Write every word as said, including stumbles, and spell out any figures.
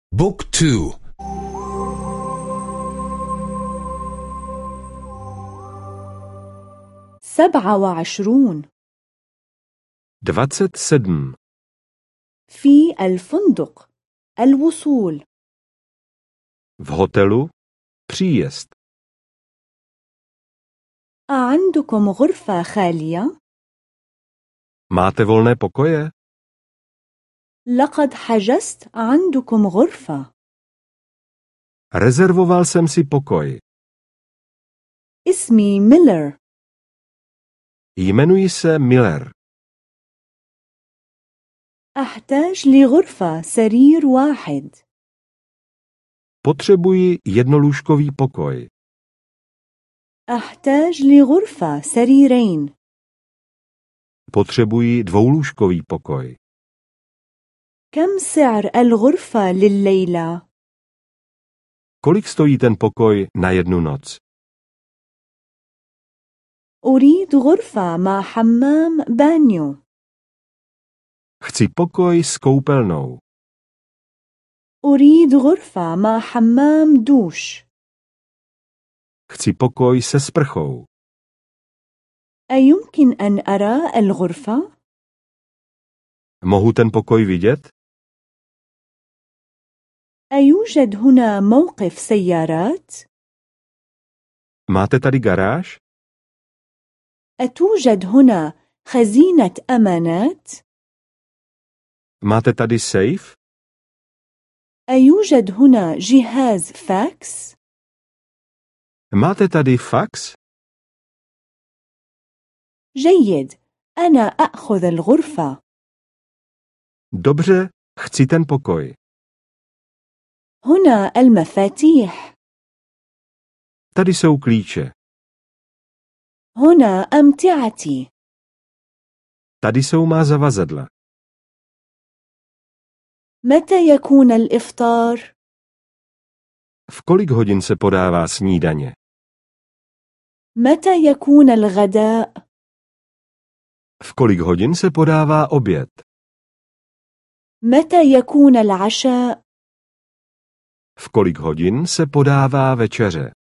بوك تو. سبعة وعشرون. dvacet sedm. في الفندق. الوصول. V hotelu. Příjezd. أعندكم غرفة خالية؟ Máte volné pokoje? لقد حجزت عندكم غرفة. Rezervoval jsem si pokoj. اسمي ميلر. Jmenuji se Miller. أحتاج لغرفة سرير واحد. Potřebuji jednolůžkový pokoj. أحتاج لغرفة سريرين. Potřebuji dvoulůžkový pokoj. كم سعر الغرفة لليلة؟ Kolik stojí ten pokoj na jednu noc? أريد غرفة مع حمام بانيو. Chci pokoj s koupelnou. أريد غرفة مع حمام دوش. Chci pokoj se sprchou. أيمكن أن أرى الغرفة؟ Mohu ten pokoj vidět? أيوجد هنا موقف سيارات؟ Máte tady garáž? أتوجد هنا خزينة أمانات؟ Máte tady sejf? أيوجد هنا جهاز فاكس؟ Máte tady fax? جيد، أنا أخذ الغرفة. Dobře, chci ten pokoj. هنا المفاتيح. Tady jsou klíče. هنا أمتعتي. Tady jsou má zavazadla. متى يكون الإفطار؟ V kolik hodin se podává snídaně? متى يكون الغداء؟ V kolik hodin se podává oběd? متى يكون العشاء؟ V kolik hodin se podává večeře?